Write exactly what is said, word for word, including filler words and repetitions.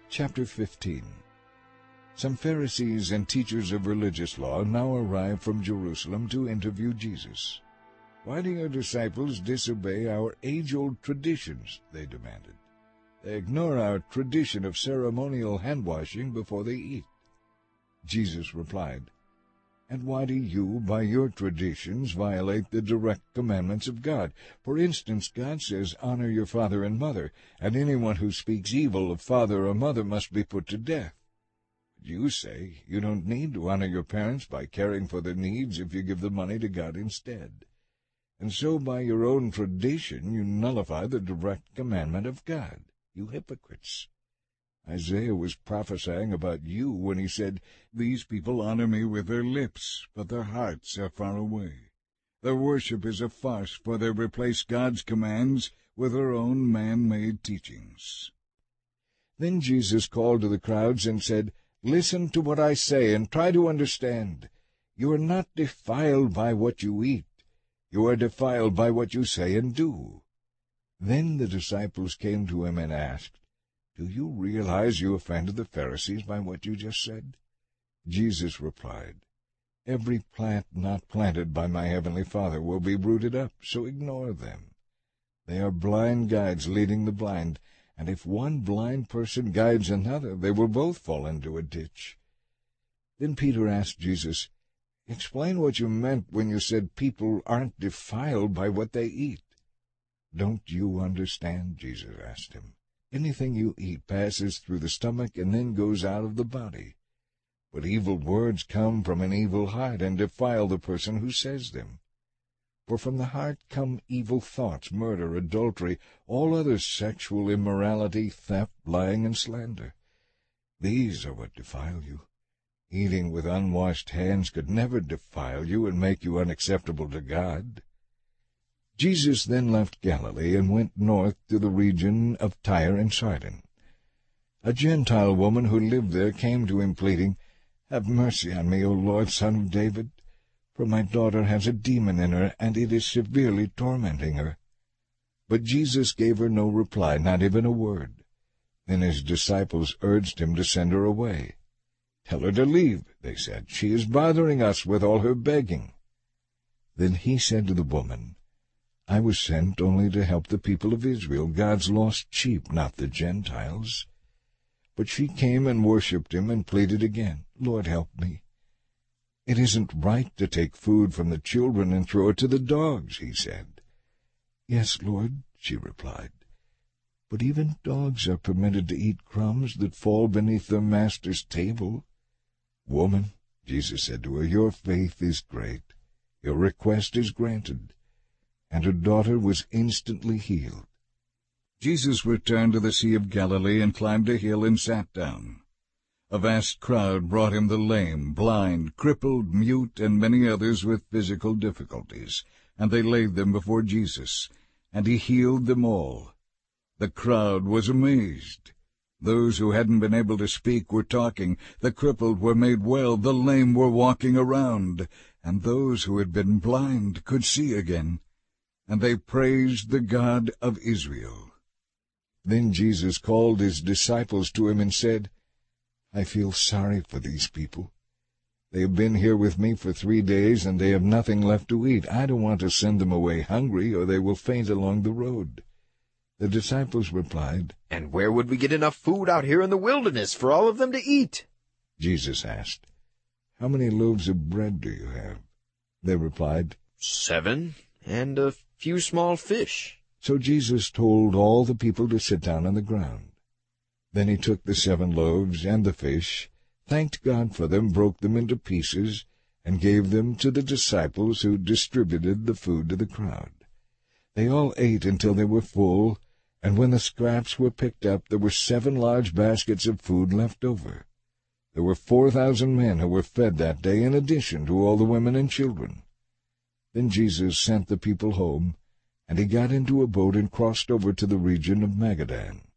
Chapter fifteen. Some Pharisees and teachers of religious law now arrived from Jerusalem to interview Jesus. "Why do your disciples disobey our age-old traditions?" they demanded. "They ignore our tradition of ceremonial hand-washing before they eat." Jesus replied, "And why do you, by your traditions, violate the direct commandments of God? For instance, God says, 'Honor your father and mother,' and anyone who speaks evil of father or mother must be put to death. But you say you don't need to honor your parents by caring for their needs if you give the money to God instead. And so by your own tradition you nullify the direct commandment of God, you hypocrites. Isaiah was prophesying about you when he said, 'These people honor me with their lips, but their hearts are far away. Their worship is a farce, for they replace God's commands with their own man-made teachings.'" Then Jesus called to the crowds and said, "Listen to what I say and try to understand. You are not defiled by what you eat. You are defiled by what you say and do." Then the disciples came to him and asked, "Do you realize you offended the Pharisees by what you just said?" Jesus replied, "Every plant not planted by my heavenly Father will be rooted up, so ignore them. They are blind guides leading the blind, and if one blind person guides another, they will both fall into a ditch." Then Peter asked Jesus, "Explain what you meant when you said people aren't defiled by what they eat." "Don't you understand?" Jesus asked him. "Anything you eat passes through the stomach and then goes out of the body. But evil words come from an evil heart and defile the person who says them. For from the heart come evil thoughts, murder, adultery, all other sexual immorality, theft, lying, and slander. These are what defile you. Eating with unwashed hands could never defile you and make you unacceptable to God." Jesus then left Galilee and went north to the region of Tyre and Sidon. A Gentile woman who lived there came to him pleading, "Have mercy on me, O Lord, Son of David, for my daughter has a demon in her, and it is severely tormenting her." But Jesus gave her no reply, not even a word. Then his disciples urged him to send her away. "Tell her to leave," they said. "She is bothering us with all her begging." Then he said to the woman, "I was sent only to help the people of Israel, God's lost sheep, not the Gentiles." But she came and worshipped him and pleaded again, "Lord, help me." "It isn't right to take food from the children and throw it to the dogs," he said. "Yes, Lord," she replied, "but even dogs are permitted to eat crumbs that fall beneath their master's table." "Woman," Jesus said to her, "your faith is great. Your request is granted." And her daughter was instantly healed. Jesus returned to the Sea of Galilee and climbed a hill and sat down. A vast crowd brought him the lame, blind, crippled, mute, and many others with physical difficulties, and they laid them before Jesus, and he healed them all. The crowd was amazed. Those who hadn't been able to speak were talking, the crippled were made well, the lame were walking around, and those who had been blind could see again. And they praised the God of Israel. Then Jesus called his disciples to him and said, "I feel sorry for these people. They have been here with me for three days, and they have nothing left to eat. I don't want to send them away hungry, or they will faint along the road." The disciples replied, "And where would we get enough food out here in the wilderness for all of them to eat?" Jesus asked, "How many loaves of bread do you have?" They replied, "Seven, and a few small fish." So Jesus told all the people to sit down on the ground. Then he took the seven loaves and the fish, thanked God for them, broke them into pieces, and gave them to the disciples, who distributed the food to the crowd. They all ate until they were full, and when the scraps were picked up, there were seven large baskets of food left over. There were four thousand men who were fed that day, in addition to all the women and children. Then Jesus sent the people home, and he got into a boat and crossed over to the region of Magadan.